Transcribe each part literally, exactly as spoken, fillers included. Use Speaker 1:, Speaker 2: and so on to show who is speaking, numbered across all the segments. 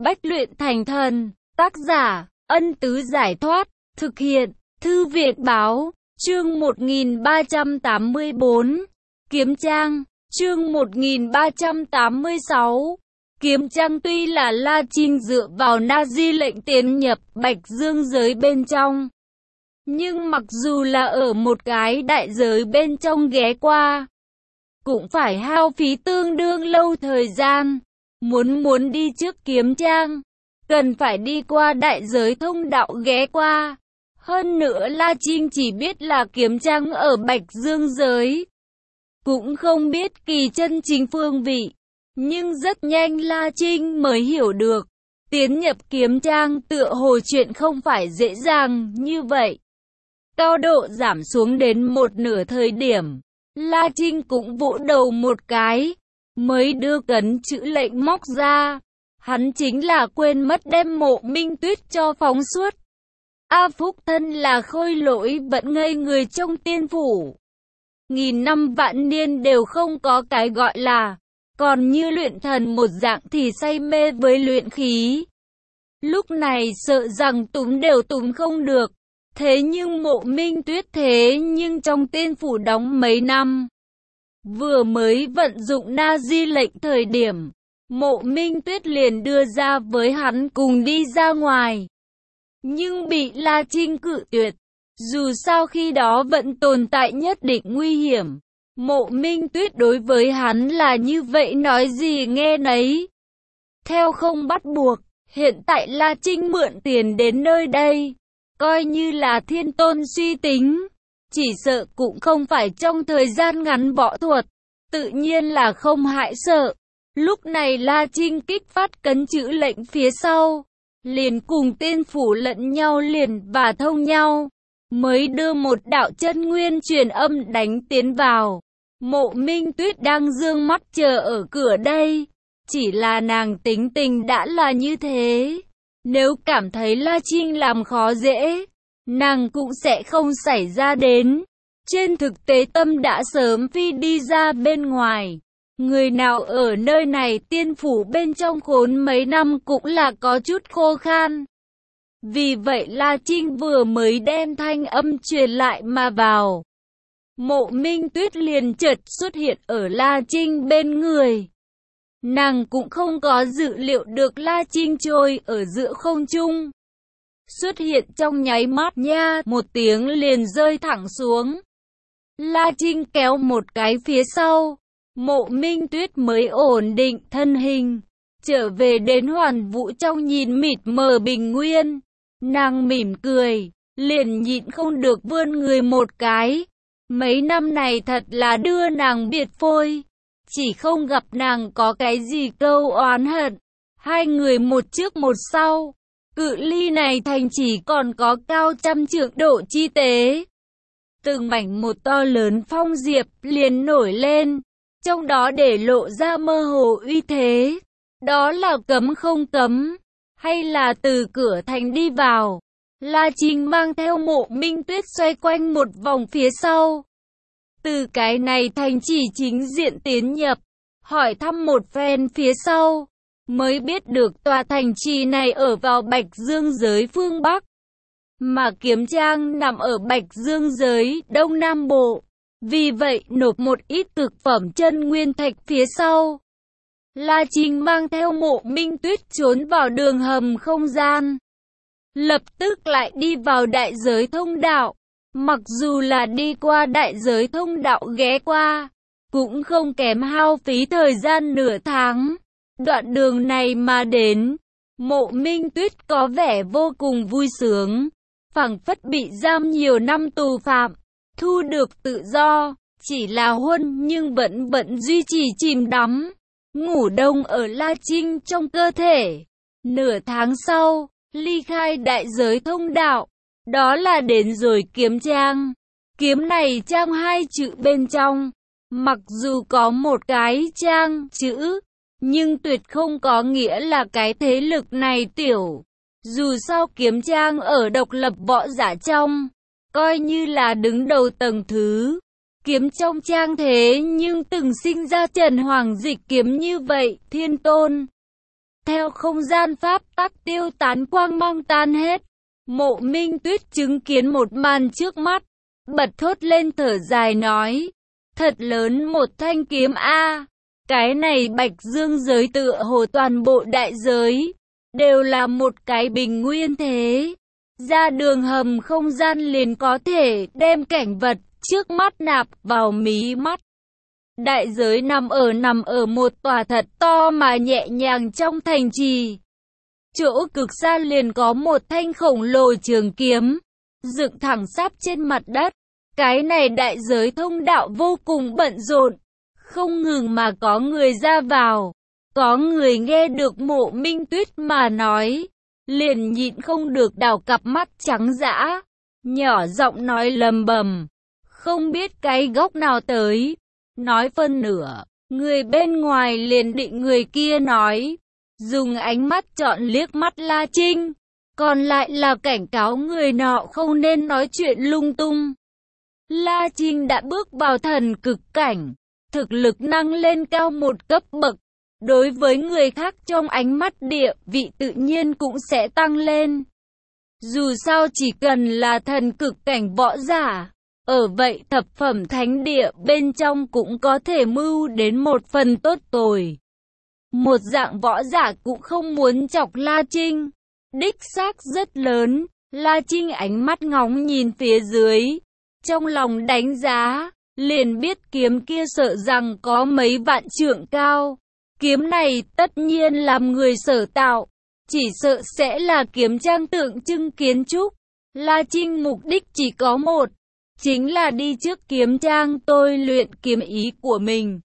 Speaker 1: bách luyện thành thần. Tác giả, Ân Tứ Giải Thoát. Thực hiện, Thư viện Báo. Chương một nghìn ba trăm tám mươi bốn. Kiếm Trang. Chương một nghìn ba trăm tám mươi sáu. Kiếm Trang. Tuy là La Trinh dựa vào Na Di lệnh tiến nhập Bạch Dương giới bên trong, nhưng mặc dù là ở một cái đại giới bên trong ghé qua, cũng phải hao phí tương đương lâu thời gian. Muốn muốn đi trước Kiếm Trang, cần phải đi qua đại giới thông đạo ghé qua. Hơn nữa La Trinh chỉ biết là Kiếm Trang ở Bạch Dương giới, cũng không biết kỳ chân chính phương vị. Nhưng rất nhanh La Trinh mới hiểu được, tiến nhập Kiếm Trang tựa hồ chuyện không phải dễ dàng như vậy. Cao độ giảm xuống đến một nửa thời điểm, La Trinh cũng vỗ đầu một cái, mới đưa cấn chữ lệnh móc ra. Hắn chính là quên mất đem Mộ Minh Tuyết cho phóng xuất. A Phúc thân là khôi lỗi vẫn ngây người trong tiên phủ, nghìn năm vạn niên đều không có cái gọi là, còn như luyện thần một dạng thì say mê với luyện khí. Lúc này sợ rằng túm đều túm không được. Thế nhưng Mộ Minh Tuyết thế nhưng trong tiên phủ đóng mấy năm, vừa mới vận dụng Na Di lệnh thời điểm, Mộ Minh Tuyết liền đưa ra với hắn cùng đi ra ngoài. Nhưng bị La Trinh cự tuyệt. Dù sao khi đó vẫn tồn tại nhất định nguy hiểm. Mộ Minh Tuyết đối với hắn là như vậy nói gì nghe nấy. Theo không bắt buộc, hiện tại La Trinh mượn tiền đến nơi đây, coi như là thiên tôn suy tính, chỉ sợ cũng không phải trong thời gian ngắn võ thuật, tự nhiên là không hại sợ. Lúc này La Trinh kích phát cấn chữ lệnh phía sau, liền cùng tiên phủ lẫn nhau liền và thông nhau, mới đưa một đạo chân nguyên truyền âm đánh tiến vào. Mộ Minh Tuyết đang dương mắt chờ ở cửa đây, chỉ là nàng tính tình đã là như thế. Nếu cảm thấy La Trinh làm khó dễ, nàng cũng sẽ không xảy ra đến. Trên thực tế tâm đã sớm phi đi ra bên ngoài. Người nào ở nơi này tiên phủ bên trong khốn mấy năm cũng là có chút khô khan. Vì vậy La Trinh vừa mới đem thanh âm truyền lại mà vào. Mộ Minh Tuyết liền chợt xuất hiện ở La Trinh bên người. Nàng cũng không có dự liệu được La Trinh trôi ở giữa không trung, xuất hiện trong nháy mắt nha, một tiếng liền rơi thẳng xuống. La Trinh kéo một cái phía sau, Mộ Minh Tuyết mới ổn định thân hình, trở về đến hoàn vũ trong nhìn mịt mờ bình nguyên. Nàng mỉm cười, liền nhịn không được vươn người một cái. Mấy năm này thật là đưa nàng biệt phôi, chỉ không gặp nàng có cái gì câu oán hận. Hai người một trước một sau, cự ly này thành chỉ còn có cao trăm trượng độ chi tế. Từng mảnh một to lớn phong diệp liền nổi lên, trong đó để lộ ra mơ hồ uy thế. Đó là cấm không cấm, hay là từ cửa thành đi vào? La Trinh mang theo Mộ Minh Tuyết xoay quanh một vòng phía sau. Từ cái này thành chỉ chính diện tiến nhập, hỏi thăm một phen phía sau, mới biết được tòa thành trì này ở vào Bạch Dương giới phương Bắc, mà Kiếm Trang nằm ở Bạch Dương giới Đông Nam Bộ. Vì vậy nộp một ít thực phẩm chân nguyên thạch phía sau, La Trinh mang theo Mộ Minh Tuyết trốn vào đường hầm không gian, lập tức lại đi vào đại giới thông đạo. Mặc dù là đi qua đại giới thông đạo ghé qua, cũng không kém hao phí thời gian nửa tháng. Đoạn đường này mà đến, Mộ Minh Tuyết có vẻ vô cùng vui sướng, phảng phất bị giam nhiều năm tù phạm, thu được tự do, chỉ là huân nhưng vẫn vẫn duy trì chìm đắm, ngủ đông ở La Trinh trong cơ thể. Nửa tháng sau, ly khai đại giới thông đạo, đó là đến rồi Kiếm Trang. Kiếm này trang hai chữ bên trong, mặc dù có một cái trang chữ, nhưng tuyệt không có nghĩa là cái thế lực này tiểu. Dù sao Kiếm Trang ở độc lập võ giả trong, coi như là đứng đầu tầng thứ. Kiếm trong trang thế nhưng từng sinh ra Trần Hoàng Dịch Kiếm như vậy, thiên tôn. Theo không gian pháp tắc tiêu tán quang mang tan hết, Mộ Minh Tuyết chứng kiến một màn trước mắt, bật thốt lên thở dài nói, thật lớn một thanh kiếm a, cái này Bạch Dương giới tựa hồ toàn bộ đại giới, đều là một cái bình nguyên thế. Ra đường hầm không gian liền có thể đem cảnh vật trước mắt nạp vào mí mắt. Đại giới nằm ở nằm ở một tòa thật to mà nhẹ nhàng trong thành trì. Chỗ cực xa liền có một thanh khổng lồ trường kiếm, dựng thẳng sắp trên mặt đất. Cái này đại giới thông đạo vô cùng bận rộn, không ngừng mà có người ra vào. Có người nghe được Mộ Minh Tuyết mà nói, liền nhịn không được đảo cặp mắt trắng dã, nhỏ giọng nói lầm bầm, không biết cái góc nào tới. Nói phân nửa, người bên ngoài liền định người kia nói, dùng ánh mắt chọn liếc mắt La Trinh, còn lại là cảnh cáo người nọ không nên nói chuyện lung tung. La Trinh đã bước vào thần cực cảnh, thực lực nâng lên cao một cấp bậc, đối với người khác trong ánh mắt địa vị tự nhiên cũng sẽ tăng lên. Dù sao chỉ cần là thần cực cảnh võ giả, ở vậy thập phẩm thánh địa bên trong cũng có thể mưu đến một phần tốt tồi. Một dạng võ giả cũng không muốn chọc La Trinh, đích xác rất lớn. La Trinh ánh mắt ngóng nhìn phía dưới, trong lòng đánh giá, liền biết kiếm kia sợ rằng có mấy vạn trượng cao. Kiếm này tất nhiên làm người sở tạo, chỉ sợ sẽ là kiếm trang tượng trưng kiến trúc. La Trinh mục đích chỉ có một, chính là đi trước kiếm trang tôi luyện kiếm ý của mình.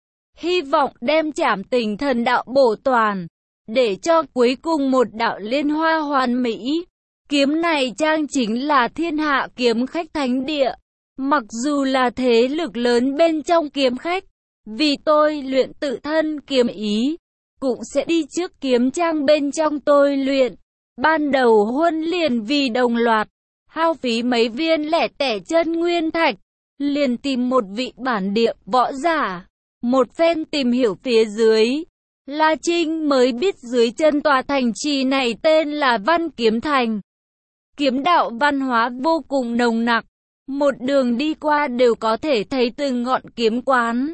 Speaker 1: Hy vọng đem Trảm Tình Thần đạo bổ toàn, để cho cuối cùng một đạo liên hoa hoàn mỹ. Kiếm này trang chính là thiên hạ kiếm khách thánh địa. Mặc dù là thế lực lớn bên trong kiếm khách, vì tôi luyện tự thân kiếm ý, cũng sẽ đi trước kiếm trang bên trong tôi luyện. Ban đầu huân liền vì đồng loạt, hao phí mấy viên lẻ tẻ chân nguyên thạch, liền tìm một vị bản địa võ giả. Một phen tìm hiểu phía dưới, La Trinh mới biết dưới chân tòa thành trì này tên là Văn Kiếm Thành. Kiếm đạo văn hóa vô cùng nồng nặc, một đường đi qua đều có thể thấy từng ngọn kiếm quán.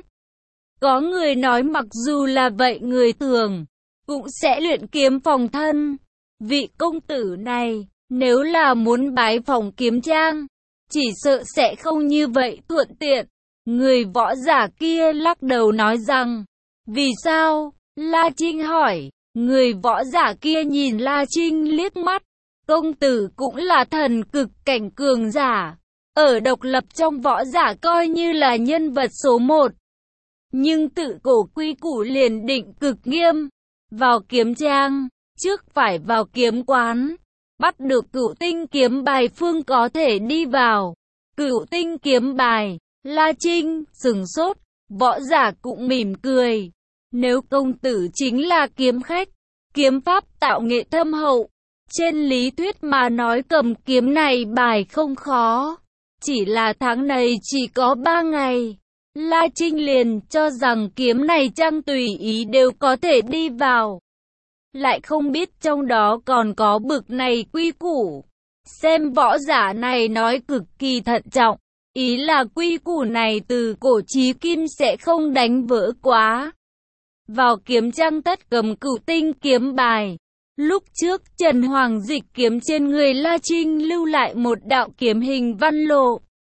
Speaker 1: Có người nói mặc dù là vậy người thường cũng sẽ luyện kiếm phòng thân. Vị công tử này, nếu là muốn bái phòng kiếm trang, chỉ sợ sẽ không như vậy thuận tiện. Người võ giả kia lắc đầu nói rằng, vì sao? La Trinh hỏi. Người võ giả kia nhìn La Trinh liếc mắt, công tử cũng là thần cực cảnh cường giả, ở độc lập trong võ giả coi như là nhân vật số một. Nhưng tự cổ quy củ liền định cực nghiêm, vào kiếm trang, trước phải vào kiếm quán, bắt được cửu tinh kiếm bài phương có thể đi vào. Cửu tinh kiếm bài, La Trinh sừng sốt, võ giả cũng mỉm cười. Nếu công tử chính là kiếm khách, kiếm pháp tạo nghệ thâm hậu, trên lý thuyết mà nói cầm kiếm này bài không khó. Chỉ là tháng này chỉ có ba ngày, La Trinh liền cho rằng kiếm này trang tùy ý đều có thể đi vào. Lại không biết trong đó còn có bực này quy củ. Xem võ giả này nói cực kỳ thận trọng, ý là quy củ này từ cổ chí kim sẽ không đánh vỡ quá. Vào kiếm trang tất cầm cửu tinh kiếm bài. Lúc trước Trần Hoàng dịch kiếm trên người La Trinh lưu lại một đạo kiếm hình văn lộ.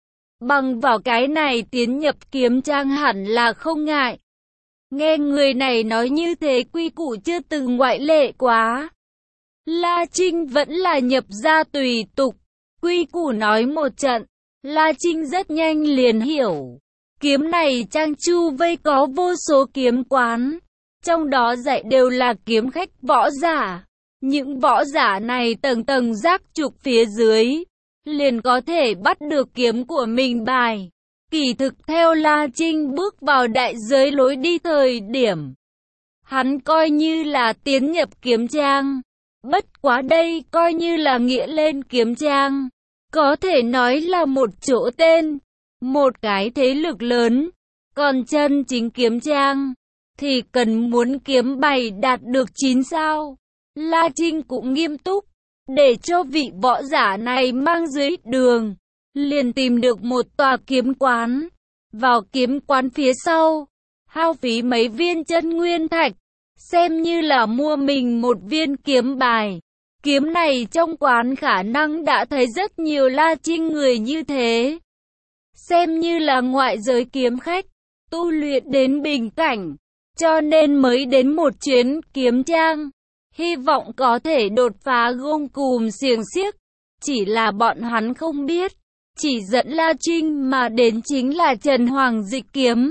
Speaker 1: Bằng vào cái này tiến nhập kiếm trang hẳn là không ngại. Nghe người này nói như thế quy củ chưa từng ngoại lệ quá. La Trinh vẫn là nhập ra tùy tục. Quy củ nói một trận, La Trinh rất nhanh liền hiểu. Kiếm này trang chu vây có vô số kiếm quán, trong đó dạy đều là kiếm khách võ giả. Những võ giả này tầng tầng giác trục phía dưới, liền có thể bắt được kiếm của mình bài. Kỳ thực theo La Trinh bước vào đại giới lối đi thời điểm, hắn coi như là tiến nhập kiếm trang. Bất quá đây coi như là nghĩa lên kiếm trang, có thể nói là một chỗ tên, một cái thế lực lớn. Còn chân chính kiếm trang, thì cần muốn kiếm bài đạt được chín sao. La Trinh cũng nghiêm túc, để cho vị võ giả này mang dưới đường, liền tìm được một tòa kiếm quán. Vào kiếm quán phía sau, hao phí mấy viên chân nguyên thạch, xem như là mua mình một viên kiếm bài. Kiếm này trong quán khả năng đã thấy rất nhiều La Trinh người như thế, xem như là ngoại giới kiếm khách, tu luyện đến bình cảnh, cho nên mới đến một chuyến kiếm trang, hy vọng có thể đột phá gông cùm xiềng xiếc. Chỉ là bọn hắn không biết, chỉ dẫn La Trinh mà đến chính là Trần Hoàng Dịch Kiếm,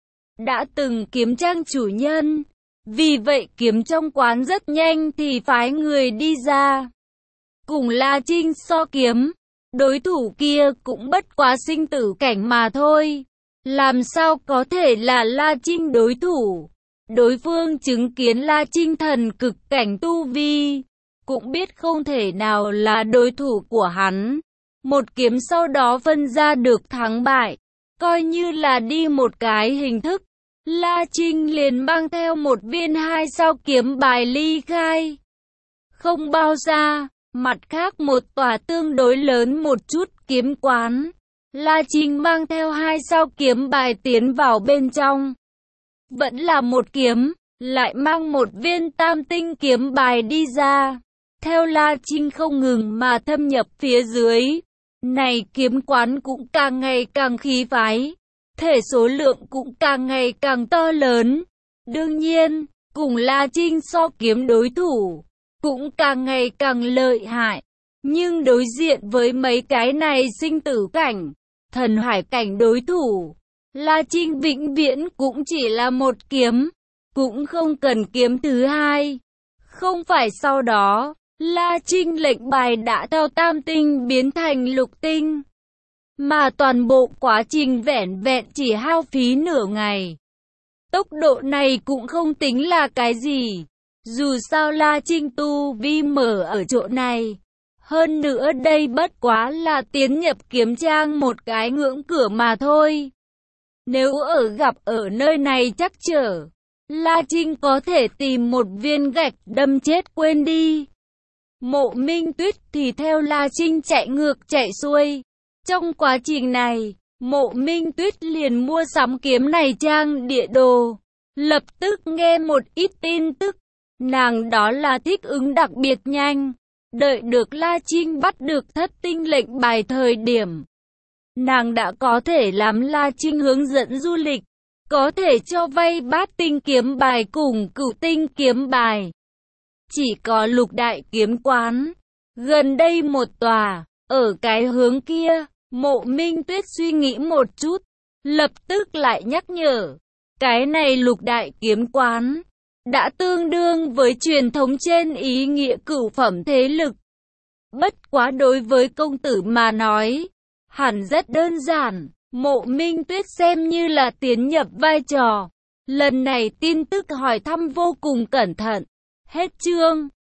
Speaker 1: đã từng kiếm trang chủ nhân. Vì vậy kiếm trong quán rất nhanh thì phái người đi ra, cùng La Trinh so kiếm. Đối thủ kia cũng bất quá sinh tử cảnh mà thôi, làm sao có thể là La Trinh đối thủ. Đối phương chứng kiến La Trinh thần cực cảnh tu vi, cũng biết không thể nào là đối thủ của hắn. Một kiếm sau đó phân ra được thắng bại, coi như là đi một cái hình thức. La Trinh liền mang theo một viên hai sao kiếm bài ly khai. Không bao xa, mặt khác một tòa tương đối lớn một chút kiếm quán, La Trinh mang theo hai sao kiếm bài tiến vào bên trong. Vẫn là một kiếm, lại mang một viên tam tinh kiếm bài đi ra. Theo La Trinh không ngừng mà thâm nhập phía dưới, này kiếm quán cũng càng ngày càng khí phái, thể số lượng cũng càng ngày càng to lớn. Đương nhiên, cùng La Trinh so kiếm đối thủ, cũng càng ngày càng lợi hại. Nhưng đối diện với mấy cái này sinh tử cảnh, thần hải cảnh đối thủ, La Trinh vĩnh viễn cũng chỉ là một kiếm, cũng không cần kiếm thứ hai. Không phải sau đó, La Trinh lệnh bài đã theo tam tinh biến thành lục tinh, mà toàn bộ quá trình vẻn vẹn chỉ hao phí nửa ngày. Tốc độ này cũng không tính là cái gì, dù sao La Trinh tu vi mở ở chỗ này. Hơn nữa đây bất quá là tiến nhập kiếm trang một cái ngưỡng cửa mà thôi. Nếu ở gặp ở nơi này chắc trở, La Trinh có thể tìm một viên gạch đâm chết quên đi. Mộ Minh Tuyết thì theo La Trinh chạy ngược chạy xuôi. Trong quá trình này, Mộ Minh Tuyết liền mua sắm kiếm này trang địa đồ, lập tức nghe một ít tin tức. Nàng đó là thích ứng đặc biệt nhanh. Đợi được La Trinh bắt được thất tinh lệnh bài thời điểm, nàng đã có thể làm La Trinh hướng dẫn du lịch, có thể cho vay bát tinh kiếm bài cùng cửu tinh kiếm bài. Chỉ có lục đại kiếm quán, gần đây một tòa, ở cái hướng kia. Mộ Minh Tuyết suy nghĩ một chút, lập tức lại nhắc nhở, cái này lục đại kiếm quán đã tương đương với truyền thống trên ý nghĩa cửu phẩm thế lực. Bất quá đối với công tử mà nói, hẳn rất đơn giản. Mộ Minh Tuyết xem như là tiến nhập vai trò. Lần này tin tức hỏi thăm vô cùng cẩn thận. Hết chương.